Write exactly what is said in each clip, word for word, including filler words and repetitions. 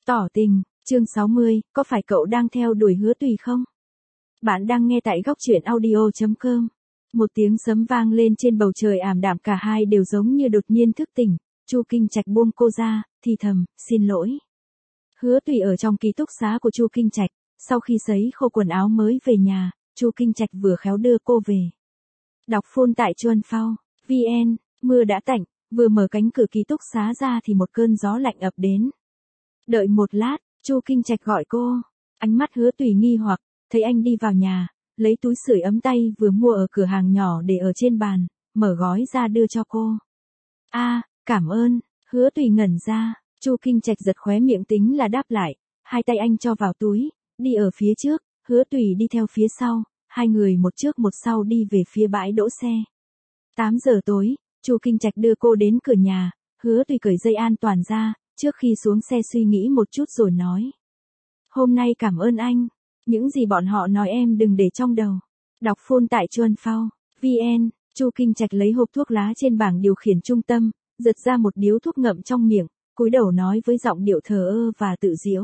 Tỏ tình, chương sáu mươi, có phải cậu đang theo đuổi Hứa Tùy không? Bạn đang nghe tại góc truyện audio chấm com. Một tiếng sấm vang lên trên bầu trời ảm đạm, cả hai đều giống như đột nhiên thức tỉnh. Chu Kinh Trạch buông cô ra, thì thầm, xin lỗi. Hứa Tùy ở trong ký túc xá của Chu Kinh Trạch, sau khi sấy khô quần áo mới về nhà, Chu Kinh Trạch vừa khéo đưa cô về. Đọc phôn tại Chuan Phao, vn, mưa đã tạnh, vừa mở cánh cửa ký túc xá ra thì một cơn gió lạnh ập đến. Đợi một lát, Chu Kinh Trạch gọi cô. Ánh mắt Hứa Tùy nghi hoặc, thấy anh đi vào nhà, lấy túi sưởi ấm tay vừa mua ở cửa hàng nhỏ để ở trên bàn, mở gói ra đưa cho cô. A, à, cảm ơn. Hứa Tùy ngẩn ra, Chu Kinh Trạch giật khóe miệng tính là đáp lại, hai tay anh cho vào túi, đi ở phía trước, Hứa Tùy đi theo phía sau, hai người một trước một sau đi về phía bãi đỗ xe. tám giờ tối, Chu Kinh Trạch đưa cô đến cửa nhà, Hứa Tùy cởi dây an toàn ra, trước khi xuống xe suy nghĩ một chút rồi nói. Hôm nay cảm ơn anh, những gì bọn họ nói em đừng để trong đầu. Đọc phôn tại Chuan Phao, vn, Chu Kinh Trạch lấy hộp thuốc lá trên bảng điều khiển trung tâm, giật ra một điếu thuốc ngậm trong miệng, cúi đầu nói với giọng điệu thờ ơ và tự giễu.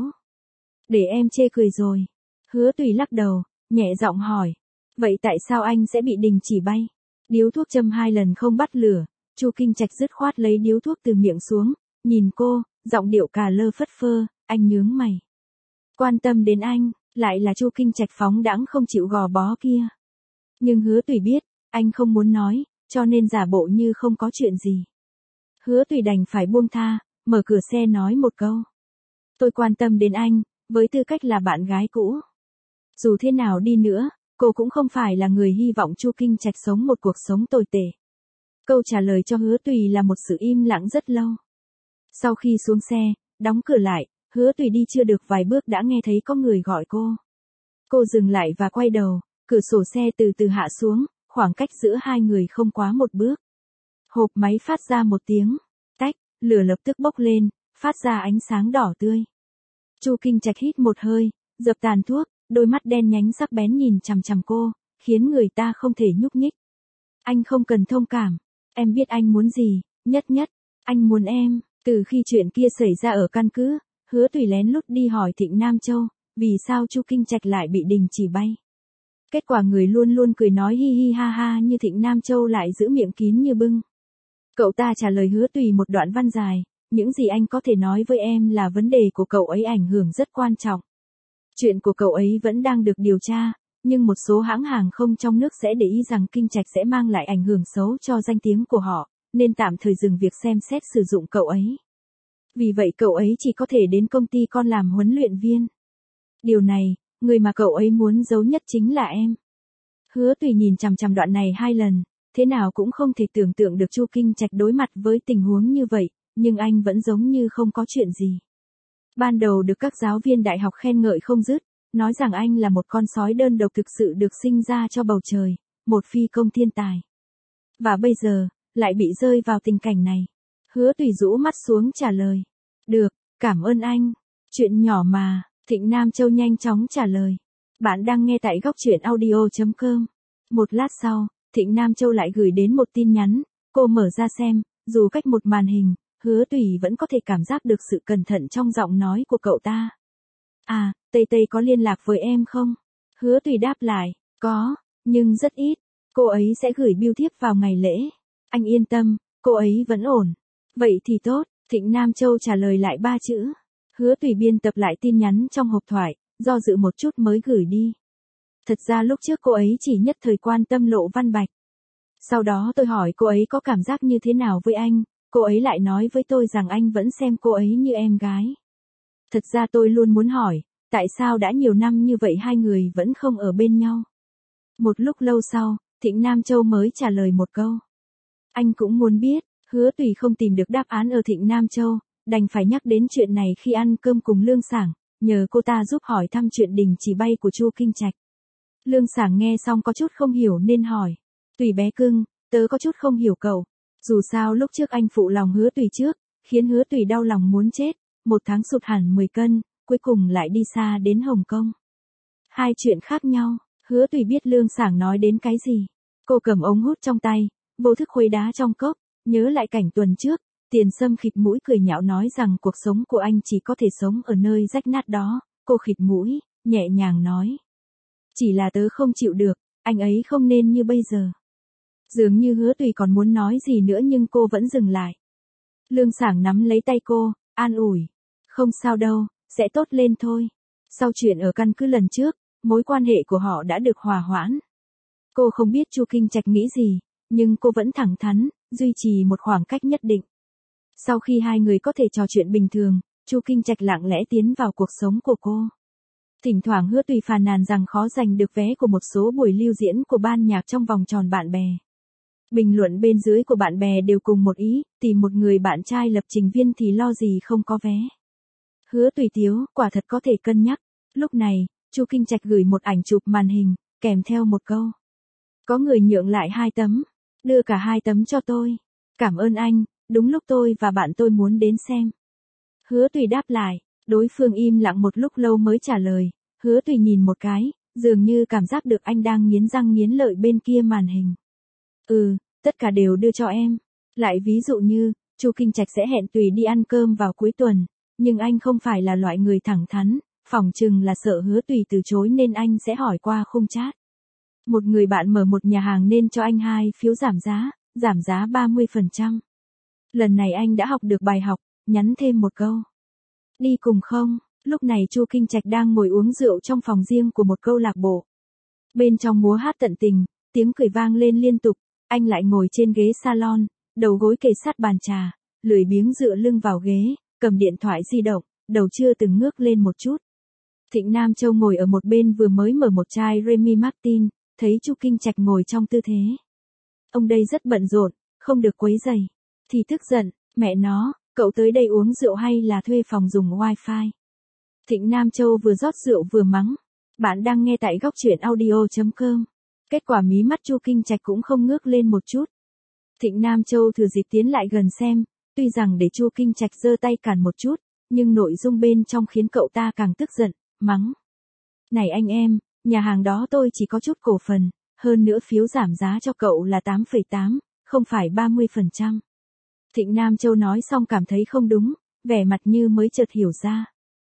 Để em chê cười rồi. Hứa Tùy lắc đầu, nhẹ giọng hỏi. Vậy tại sao anh sẽ bị đình chỉ bay? Điếu thuốc châm hai lần không bắt lửa, Chu Kinh Trạch dứt khoát lấy điếu thuốc từ miệng xuống, nhìn cô, giọng điệu cà lơ phất phơ, anh nhướng mày. Quan tâm đến anh, lại là Chu Kinh Trạch phóng đãng không chịu gò bó kia. Nhưng Hứa Tùy biết, anh không muốn nói, cho nên giả bộ như không có chuyện gì. Hứa Tùy đành phải buông tha, mở cửa xe nói một câu. Tôi quan tâm đến anh, với tư cách là bạn gái cũ. Dù thế nào đi nữa, cô cũng không phải là người hy vọng Chu Kinh Trạch sống một cuộc sống tồi tệ. Câu trả lời cho Hứa Tùy là một sự im lặng rất lâu. Sau khi xuống xe, đóng cửa lại, Hứa Tùy đi chưa được vài bước đã nghe thấy có người gọi cô. Cô dừng lại và quay đầu, cửa sổ xe từ từ hạ xuống, khoảng cách giữa hai người không quá một bước. Hộp máy phát ra một tiếng, tách, lửa lập tức bốc lên, phát ra ánh sáng đỏ tươi. Chu Kinh Trạch hít một hơi, dập tàn thuốc, đôi mắt đen nhánh sắc bén nhìn chằm chằm cô, khiến người ta không thể nhúc nhích. Anh không cần thông cảm, em biết anh muốn gì, nhất nhất, anh muốn em. Từ khi chuyện kia xảy ra ở căn cứ, Hứa Tùy lén lút đi hỏi Thịnh Nam Châu, vì sao Chu Kinh Trạch lại bị đình chỉ bay. Kết quả người luôn luôn cười nói hi hi ha ha như Thịnh Nam Châu lại giữ miệng kín như bưng. Cậu ta trả lời Hứa Tùy một đoạn văn dài, những gì anh có thể nói với em là vấn đề của cậu ấy ảnh hưởng rất quan trọng. Chuyện của cậu ấy vẫn đang được điều tra, nhưng một số hãng hàng không trong nước sẽ để ý rằng Kinh Trạch sẽ mang lại ảnh hưởng xấu cho danh tiếng của họ, nên tạm thời dừng việc xem xét sử dụng cậu ấy. Vì vậy cậu ấy chỉ có thể đến công ty con làm huấn luyện viên. Điều này, người mà cậu ấy muốn giấu nhất chính là em. Hứa Tùy nhìn chằm chằm đoạn này hai lần, thế nào cũng không thể tưởng tượng được Chu Kinh Trạch đối mặt với tình huống như vậy, nhưng anh vẫn giống như không có chuyện gì. Ban đầu được các giáo viên đại học khen ngợi không dứt, nói rằng anh là một con sói đơn độc thực sự được sinh ra cho bầu trời, một phi công thiên tài. Và bây giờ, lại bị rơi vào tình cảnh này. Hứa Tùy rũ mắt xuống trả lời. Được, cảm ơn anh. Chuyện nhỏ mà, Thịnh Nam Châu nhanh chóng trả lời. Bạn đang nghe tại góc truyện audio chấm com. Một lát sau, Thịnh Nam Châu lại gửi đến một tin nhắn, cô mở ra xem, dù cách một màn hình, Hứa Tùy vẫn có thể cảm giác được sự cẩn thận trong giọng nói của cậu ta. À, Tây Tây có liên lạc với em không? Hứa Tùy đáp lại, có, nhưng rất ít, cô ấy sẽ gửi bưu thiếp vào ngày lễ. Anh yên tâm, cô ấy vẫn ổn. Vậy thì tốt, Thịnh Nam Châu trả lời lại ba chữ. Hứa Tùy biên tập lại tin nhắn trong hộp thoại, do dự một chút mới gửi đi. Thật ra lúc trước cô ấy chỉ nhất thời quan tâm Lộ Văn Bạch. Sau đó tôi hỏi cô ấy có cảm giác như thế nào với anh, cô ấy lại nói với tôi rằng anh vẫn xem cô ấy như em gái. Thật ra tôi luôn muốn hỏi, tại sao đã nhiều năm như vậy hai người vẫn không ở bên nhau. Một lúc lâu sau, Thịnh Nam Châu mới trả lời một câu. Anh cũng muốn biết. Hứa Tùy không tìm được đáp án ở Thịnh Nam Châu, đành phải nhắc đến chuyện này khi ăn cơm cùng Lương Sảng, nhờ cô ta giúp hỏi thăm chuyện đình chỉ bay của Chu Kinh Trạch. Lương Sảng nghe xong có chút không hiểu nên hỏi. Tùy bé cưng, tớ có chút không hiểu cậu. Dù sao lúc trước anh phụ lòng Hứa Tùy trước, khiến Hứa Tùy đau lòng muốn chết, một tháng sụt hẳn mười cân, cuối cùng lại đi xa đến Hồng Kông. Hai chuyện khác nhau, Hứa Tùy biết Lương Sảng nói đến cái gì. Cô cầm ống hút trong tay, vô thức khuấy đá trong cốc. Nhớ lại cảnh tuần trước, Tiền Sâm khịt mũi cười nhạo nói rằng cuộc sống của anh chỉ có thể sống ở nơi rách nát đó, cô khịt mũi, nhẹ nhàng nói. Chỉ là tớ không chịu được, anh ấy không nên như bây giờ. Dường như Hứa Tùy còn muốn nói gì nữa nhưng cô vẫn dừng lại. Lương Sảng nắm lấy tay cô, an ủi. Không sao đâu, sẽ tốt lên thôi. Sau chuyện ở căn cứ lần trước, mối quan hệ của họ đã được hòa hoãn. Cô không biết Chu Kinh Trạch nghĩ gì, nhưng cô vẫn thẳng thắn, duy trì một khoảng cách nhất định. Sau khi hai người có thể trò chuyện bình thường, Chu Kinh Trạch lặng lẽ tiến vào cuộc sống của cô. Thỉnh thoảng Hứa Tùy phàn nàn rằng khó giành được vé của một số buổi lưu diễn của ban nhạc trong vòng tròn bạn bè. Bình luận bên dưới của bạn bè đều cùng một ý, tìm một người bạn trai lập trình viên thì lo gì không có vé. Hứa Tùy tiếu, quả thật có thể cân nhắc. Lúc này, Chu Kinh Trạch gửi một ảnh chụp màn hình, kèm theo một câu. Có người nhượng lại hai tấm, đưa cả hai tấm cho tôi. Cảm ơn anh, đúng lúc tôi và bạn tôi muốn đến xem. Hứa Tùy đáp lại, đối phương im lặng một lúc lâu mới trả lời. Hứa Tùy nhìn một cái, dường như cảm giác được anh đang nghiến răng nghiến lợi bên kia màn hình. Ừ, tất cả đều đưa cho em. Lại ví dụ như, Chu Kinh Trạch sẽ hẹn Tùy đi ăn cơm vào cuối tuần, nhưng anh không phải là loại người thẳng thắn, phỏng chừng là sợ Hứa Tùy từ chối nên anh sẽ hỏi qua khung chat. Một người bạn mở một nhà hàng nên cho anh hai phiếu giảm giá, giảm giá ba mươi phần trăm. Lần này anh đã học được bài học, nhắn thêm một câu. Đi cùng không? Lúc này Chu Kinh Trạch đang ngồi uống rượu trong phòng riêng của một câu lạc bộ. Bên trong múa hát tận tình, tiếng cười vang lên liên tục, anh lại ngồi trên ghế salon, đầu gối kề sát bàn trà, lười biếng dựa lưng vào ghế, cầm điện thoại di động, đầu chưa từng ngước lên một chút. Thịnh Nam Châu ngồi ở một bên vừa mới mở một chai Remy Martin, thấy Chu Kinh Trạch ngồi trong tư thế. Ông đây rất bận rộn, không được quấy rầy. Thì tức giận, mẹ nó, cậu tới đây uống rượu hay là thuê phòng dùng wifi? Thịnh Nam Châu vừa rót rượu vừa mắng. Bạn đang nghe tại góc truyện audio chấm com. Kết quả mí mắt Chu Kinh Trạch cũng không ngước lên một chút. Thịnh Nam Châu thử dịp tiến lại gần xem, tuy rằng để Chu Kinh Trạch giơ tay cản một chút, nhưng nội dung bên trong khiến cậu ta càng tức giận, mắng. Này anh em, nhà hàng đó tôi chỉ có chút cổ phần, hơn nữa phiếu giảm giá cho cậu là tám phẩy tám, không phải ba mươi phần trăm. Thịnh Nam Châu nói xong cảm thấy không đúng, vẻ mặt như mới chợt hiểu ra.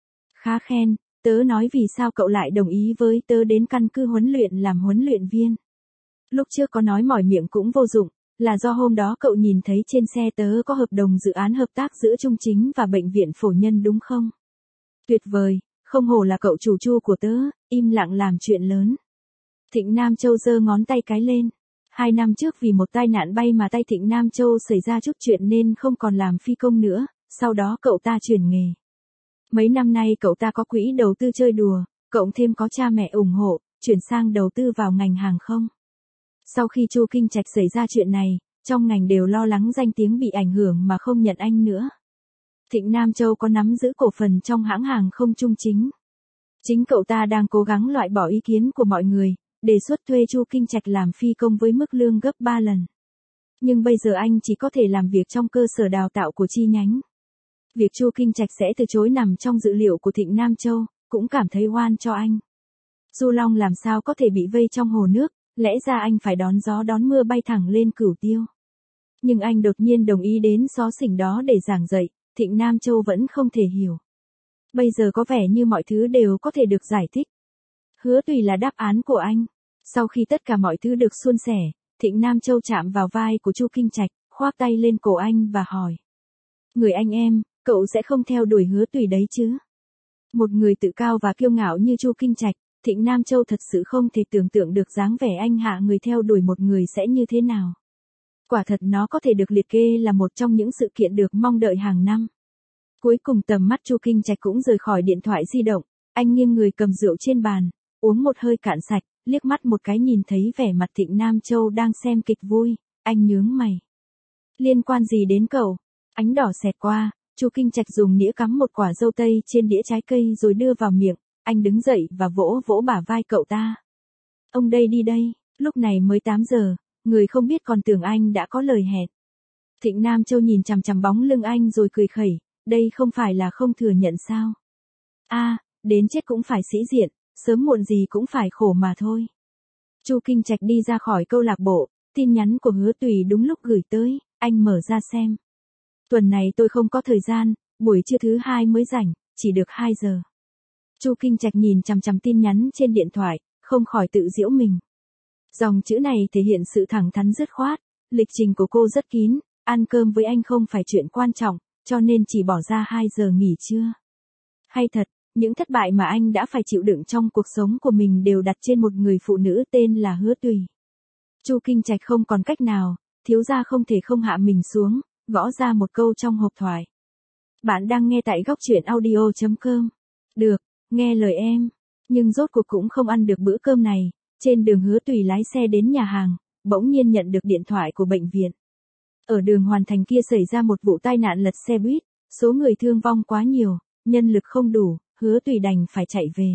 Khá khen, tớ nói vì sao cậu lại đồng ý với tớ đến căn cứ huấn luyện làm huấn luyện viên. Lúc trước có nói mỏi miệng cũng vô dụng, là do hôm đó cậu nhìn thấy trên xe tớ có hợp đồng dự án hợp tác giữa Trung Chính và Bệnh viện Phổ Nhân đúng không? Tuyệt vời, không hổ là cậu chủ Chu của tớ, im lặng làm chuyện lớn. Thịnh Nam Châu giơ ngón tay cái lên. Hai năm trước vì một tai nạn bay mà tay Thịnh Nam Châu xảy ra chút chuyện nên không còn làm phi công nữa, sau đó cậu ta chuyển nghề. Mấy năm nay cậu ta có quỹ đầu tư chơi đùa, cộng thêm có cha mẹ ủng hộ, chuyển sang đầu tư vào ngành hàng không. Sau khi Chu Kinh Trạch xảy ra chuyện này, trong ngành đều lo lắng danh tiếng bị ảnh hưởng mà không nhận anh nữa. Thịnh Nam Châu có nắm giữ cổ phần trong hãng hàng không Trung Chính. Chính cậu ta đang cố gắng loại bỏ ý kiến của mọi người, đề xuất thuê Chu Kinh Trạch làm phi công với mức lương gấp ba lần. Nhưng bây giờ anh chỉ có thể làm việc trong cơ sở đào tạo của chi nhánh. Việc Chu Kinh Trạch sẽ từ chối nằm trong dự liệu của Thịnh Nam Châu, cũng cảm thấy oan cho anh. Du Long làm sao có thể bị vây trong hồ nước, lẽ ra anh phải đón gió đón mưa bay thẳng lên Cửu Tiêu. Nhưng anh đột nhiên đồng ý đến xó xỉnh đó để giảng dạy, Thịnh Nam Châu vẫn không thể hiểu. Bây giờ có vẻ như mọi thứ đều có thể được giải thích. Hứa Tùy là đáp án của anh. Sau khi tất cả mọi thứ được suôn sẻ, Thịnh Nam Châu chạm vào vai của Chu Kinh Trạch, khoác tay lên cổ anh và hỏi. Người anh em, cậu sẽ không theo đuổi Hứa Tùy đấy chứ? Một người tự cao và kiêu ngạo như Chu Kinh Trạch, Thịnh Nam Châu thật sự không thể tưởng tượng được dáng vẻ anh hạ người theo đuổi một người sẽ như thế nào. Quả thật nó có thể được liệt kê là một trong những sự kiện được mong đợi hàng năm. Cuối cùng tầm mắt Chu Kinh Trạch cũng rời khỏi điện thoại di động, anh nghiêng người cầm rượu trên bàn, uống một hơi cạn sạch, liếc mắt một cái nhìn thấy vẻ mặt Thịnh Nam Châu đang xem kịch vui, anh nhướng mày. Liên quan gì đến cậu? Ánh đỏ xẹt qua, Chu Kinh Trạch dùng nĩa cắm một quả dâu tây trên đĩa trái cây rồi đưa vào miệng, anh đứng dậy và vỗ vỗ bả vai cậu ta. Ông đây đi đây, lúc này mới tám giờ, người không biết còn tưởng anh đã có lời hẹn. Thịnh Nam Châu nhìn chằm chằm bóng lưng anh rồi cười khẩy, đây không phải là không thừa nhận sao? A, à, đến chết cũng phải sĩ diện, sớm muộn gì cũng phải khổ mà thôi. Chu Kinh Trạch đi ra khỏi câu lạc bộ, tin nhắn của Hứa Tùy đúng lúc gửi tới, anh mở ra xem. Tuần này tôi không có thời gian, buổi trưa thứ hai mới rảnh, chỉ được hai giờ. Chu Kinh Trạch nhìn chằm chằm tin nhắn trên điện thoại, không khỏi tự giễu mình. Dòng chữ này thể hiện sự thẳng thắn dứt khoát, lịch trình của cô rất kín, ăn cơm với anh không phải chuyện quan trọng, cho nên chỉ bỏ ra hai giờ nghỉ trưa. Hay thật, những thất bại mà anh đã phải chịu đựng trong cuộc sống của mình đều đặt trên một người phụ nữ tên là Hứa Tùy. Chu Kinh Trạch không còn cách nào, thiếu gia không thể không hạ mình xuống, gõ ra một câu trong hộp thoại. Bạn đang nghe tại góc truyện audio chấm com. Được, nghe lời em. Nhưng rốt cuộc cũng không ăn được bữa cơm này. Trên đường Hứa Tùy lái xe đến nhà hàng, bỗng nhiên nhận được điện thoại của bệnh viện. Ở đường Hoàn Thành kia xảy ra một vụ tai nạn lật xe buýt, số người thương vong quá nhiều, nhân lực không đủ, Hứa Tùy đành phải chạy về.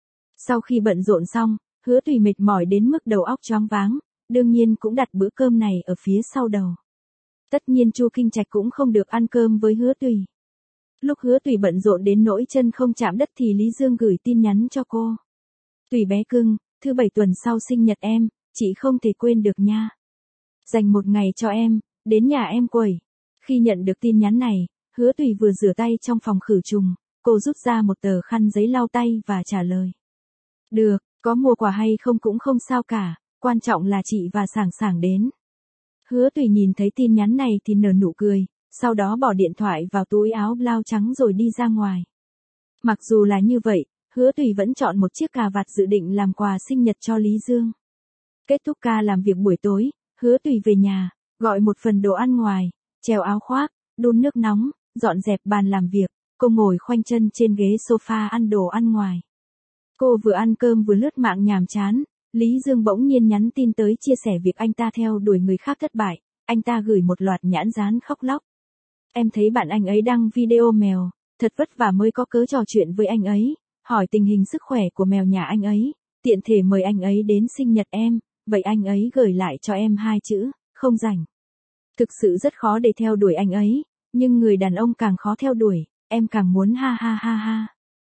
Sau khi bận rộn xong, Hứa Tùy mệt mỏi đến mức đầu óc choáng váng, đương nhiên cũng đặt bữa cơm này ở phía sau đầu. Tất nhiên Chu Kinh Trạch cũng không được ăn cơm với Hứa Tùy. Lúc Hứa Tùy bận rộn đến nỗi chân không chạm đất thì Lý Dương gửi tin nhắn cho cô. Tùy bé cưng, thứ bảy tuần sau sinh nhật em, chị không thể quên được nha. Dành một ngày cho em, đến nhà em quẩy. Khi nhận được tin nhắn này, Hứa Tùy vừa rửa tay trong phòng khử trùng, cô rút ra một tờ khăn giấy lau tay và trả lời. Được, có mua quà hay không cũng không sao cả, quan trọng là chị và Sảng Sảng đến. Hứa Tùy nhìn thấy tin nhắn này thì nở nụ cười, sau đó bỏ điện thoại vào túi áo blau trắng rồi đi ra ngoài. Mặc dù là như vậy, Hứa Tùy vẫn chọn một chiếc cà vạt dự định làm quà sinh nhật cho Lý Dương. Kết thúc ca làm việc buổi tối, Hứa Tùy về nhà, gọi một phần đồ ăn ngoài, treo áo khoác, đun nước nóng, dọn dẹp bàn làm việc, cô ngồi khoanh chân trên ghế sofa ăn đồ ăn ngoài. Cô vừa ăn cơm vừa lướt mạng nhàm chán, Lý Dương bỗng nhiên nhắn tin tới chia sẻ việc anh ta theo đuổi người khác thất bại, anh ta gửi một loạt nhãn dán khóc lóc. Em thấy bạn anh ấy đăng video mèo, thật vất vả mới có cớ trò chuyện với anh ấy, hỏi tình hình sức khỏe của mèo nhà anh ấy, tiện thể mời anh ấy đến sinh nhật em, vậy anh ấy gửi lại cho em hai chữ, không rảnh. Thực sự rất khó để theo đuổi anh ấy, nhưng người đàn ông càng khó theo đuổi, em càng muốn ha ha ha ha.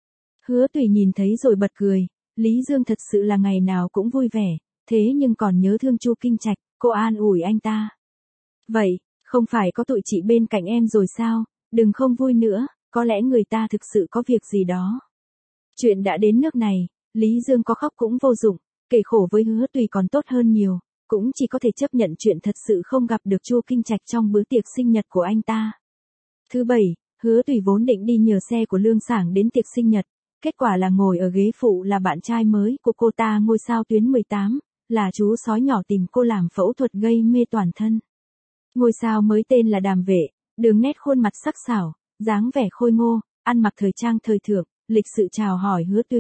Hứa Tùy nhìn thấy rồi bật cười, Lý Dương thật sự là ngày nào cũng vui vẻ, thế nhưng còn nhớ thương Chu Kinh Trạch, cô an ủi anh ta. Vậy, không phải có tụi chị bên cạnh em rồi sao, đừng không vui nữa, có lẽ người ta thực sự có việc gì đó. Chuyện đã đến nước này, Lý Dương có khóc cũng vô dụng, kể khổ với Hứa Tùy còn tốt hơn nhiều, cũng chỉ có thể chấp nhận chuyện thật sự không gặp được Chu Kinh Trạch trong bữa tiệc sinh nhật của anh ta. Thứ bảy, Hứa Tùy vốn định đi nhờ xe của Lương Sảng đến tiệc sinh nhật, kết quả là ngồi ở ghế phụ là bạn trai mới của cô ta ngôi sao tuyến mười tám, là chú sói nhỏ tìm cô làm phẫu thuật gây mê toàn thân. Ngôi sao mới tên là Đàm Vệ, đường nét khuôn mặt sắc sảo, dáng vẻ khôi ngô, ăn mặc thời trang thời thượng, lịch sự chào hỏi Hứa Tùy.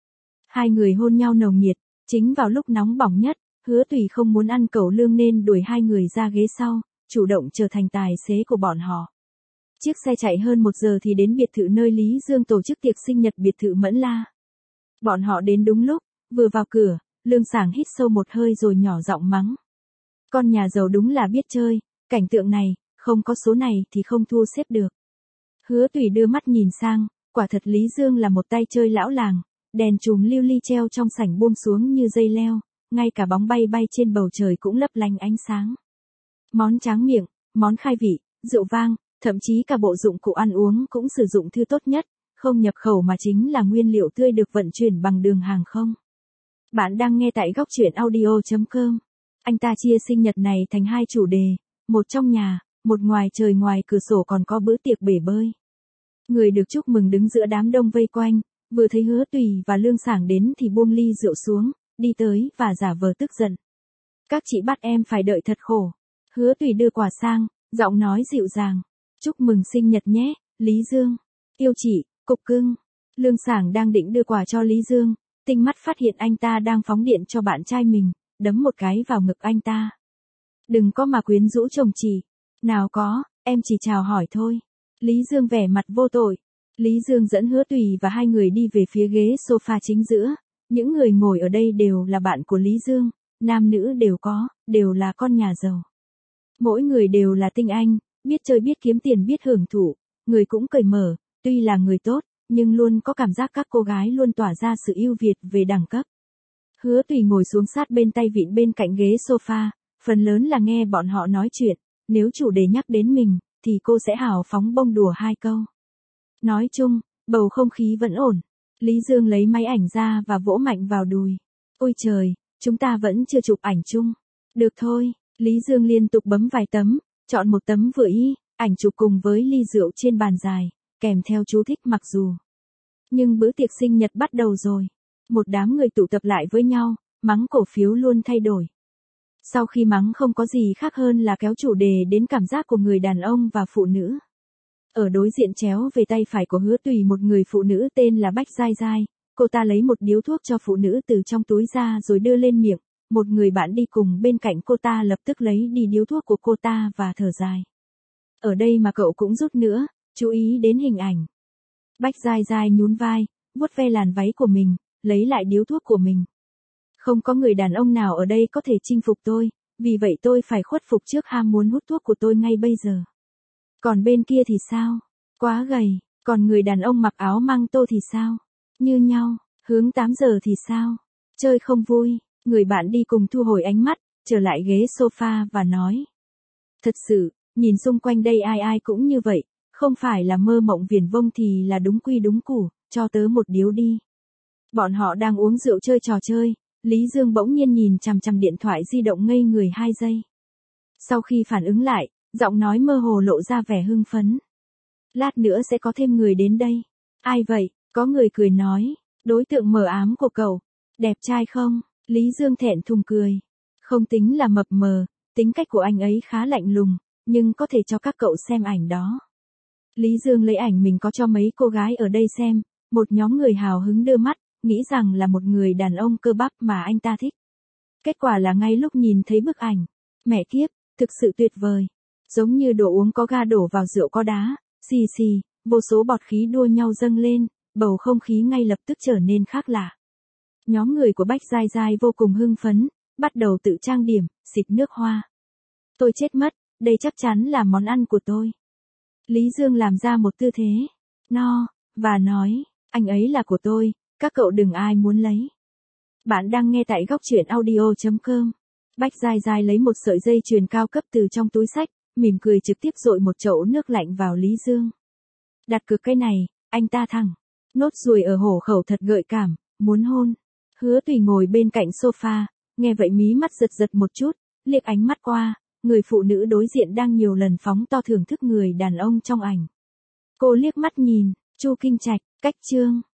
Hai người hôn nhau nồng nhiệt, chính vào lúc nóng bỏng nhất, Hứa Tùy không muốn ăn cẩu lương nên đuổi hai người ra ghế sau, chủ động trở thành tài xế của bọn họ. Chiếc xe chạy hơn một giờ thì đến biệt thự nơi Lý Dương tổ chức tiệc sinh nhật, biệt thự Mẫn La. Bọn họ đến đúng lúc, vừa vào cửa, Lương Sảng hít sâu một hơi rồi nhỏ giọng mắng. Con nhà giàu đúng là biết chơi, cảnh tượng này, không có số này thì không thu xếp được. Hứa Tùy đưa mắt nhìn sang, quả thật Lý Dương là một tay chơi lão làng, đèn chùm lưu ly treo trong sảnh buông xuống như dây leo, ngay cả bóng bay bay trên bầu trời cũng lấp lánh ánh sáng. Món tráng miệng, món khai vị, rượu vang, thậm chí cả bộ dụng cụ ăn uống cũng sử dụng thứ tốt nhất, không nhập khẩu mà chính là nguyên liệu tươi được vận chuyển bằng đường hàng không. Bạn đang nghe tại góc truyện audio chấm com. Anh ta chia sinh nhật này thành hai chủ đề, một trong nhà, một ngoài trời, ngoài cửa sổ còn có bữa tiệc bể bơi. Người được chúc mừng đứng giữa đám đông vây quanh, vừa thấy Hứa Tùy và Lương Sảng đến thì buông ly rượu xuống, đi tới và giả vờ tức giận. Các chị bắt em phải đợi thật khổ. Hứa Tùy đưa quà sang, giọng nói dịu dàng. Chúc mừng sinh nhật nhé, Lý Dương. Yêu chị, cục cưng. Lương Sảng đang định đưa quà cho Lý Dương, tinh mắt phát hiện anh ta đang phóng điện cho bạn trai mình, đấm một cái vào ngực anh ta. Đừng có mà quyến rũ chồng chị. Nào có, em chỉ chào hỏi thôi. Lý Dương vẻ mặt vô tội. Lý Dương dẫn Hứa Tùy và hai người đi về phía ghế sofa chính giữa. Những người ngồi ở đây đều là bạn của Lý Dương, nam nữ đều có, đều là con nhà giàu. Mỗi người đều là tinh anh, biết chơi biết kiếm tiền biết hưởng thụ, người cũng cởi mở, tuy là người tốt, nhưng luôn có cảm giác các cô gái luôn tỏa ra sự ưu việt về đẳng cấp. Hứa Tùy ngồi xuống sát bên tay vịn bên cạnh ghế sofa, phần lớn là nghe bọn họ nói chuyện, nếu chủ đề nhắc đến mình, thì cô sẽ hào phóng bông đùa hai câu. Nói chung, bầu không khí vẫn ổn. Lý Dương lấy máy ảnh ra và vỗ mạnh vào đùi. Ôi trời, chúng ta vẫn chưa chụp ảnh chung. Được thôi, Lý Dương liên tục bấm vài tấm, chọn một tấm vừa ý, ảnh chụp cùng với ly rượu trên bàn dài, kèm theo chú thích mặc dù. Nhưng bữa tiệc sinh nhật bắt đầu rồi. Một đám người tụ tập lại với nhau, mắng cổ phiếu luôn thay đổi. Sau khi mắng không có gì khác hơn là kéo chủ đề đến cảm giác của người đàn ông và phụ nữ. Ở đối diện chéo về tay phải của Hứa Tùy một người phụ nữ tên là Bách Giai Giai, cô ta lấy một điếu thuốc cho phụ nữ từ trong túi ra rồi đưa lên miệng, một người bạn đi cùng bên cạnh cô ta lập tức lấy đi điếu thuốc của cô ta và thở dài. Ở đây mà cậu cũng rút nữa, chú ý đến hình ảnh. Bách Giai Giai nhún vai, vuốt ve làn váy của mình, lấy lại điếu thuốc của mình. Không có người đàn ông nào ở đây có thể chinh phục tôi, vì vậy tôi phải khuất phục trước ham muốn hút thuốc của tôi ngay bây giờ. Còn bên kia thì sao? Quá gầy, còn người đàn ông mặc áo măng tô thì sao? Như nhau, hướng tám giờ thì sao? Chơi không vui, người bạn đi cùng thu hồi ánh mắt, trở lại ghế sofa và nói. Thật sự, nhìn xung quanh đây ai ai cũng như vậy, không phải là mơ mộng viển vông thì là đúng quy đúng củ, cho tớ một điếu đi. Bọn họ đang uống rượu chơi trò chơi, Lý Dương bỗng nhiên nhìn chằm chằm điện thoại di động ngây người hai giây. Sau khi phản ứng lại, giọng nói mơ hồ lộ ra vẻ hưng phấn. Lát nữa sẽ có thêm người đến đây. Ai vậy? Có người cười nói. Đối tượng mờ ám của cậu. Đẹp trai không? Lý Dương thẹn thùng cười. Không tính là mập mờ, tính cách của anh ấy khá lạnh lùng, nhưng có thể cho các cậu xem ảnh đó. Lý Dương lấy ảnh mình có cho mấy cô gái ở đây xem, một nhóm người hào hứng đưa mắt, nghĩ rằng là một người đàn ông cơ bắp mà anh ta thích. Kết quả là ngay lúc nhìn thấy bức ảnh, mẹ kiếp, thực sự tuyệt vời. Giống như đồ uống có ga đổ vào rượu có đá, xì xì, vô số bọt khí đua nhau dâng lên, bầu không khí ngay lập tức trở nên khác lạ. Nhóm người của Bách Giai Giai vô cùng hưng phấn, bắt đầu tự trang điểm, xịt nước hoa. Tôi chết mất, đây chắc chắn là món ăn của tôi. Lý Dương làm ra một tư thế, no, và nói, anh ấy là của tôi, các cậu đừng ai muốn lấy. Bạn đang nghe tại góc truyện audio chấm com. Bách Giai Giai lấy một sợi dây chuyền cao cấp từ trong túi xách, mỉm cười trực tiếp dội một chậu nước lạnh vào Lý Dương. Đặt cược cái này, anh ta thẳng. Nốt ruồi ở hổ khẩu thật gợi cảm, muốn hôn. Hứa Tùy ngồi bên cạnh sofa, nghe vậy mí mắt giật giật một chút, liếc ánh mắt qua, người phụ nữ đối diện đang nhiều lần phóng to thưởng thức người đàn ông trong ảnh. Cô liếc mắt nhìn, Chu Kinh Trạch, Cách Chương.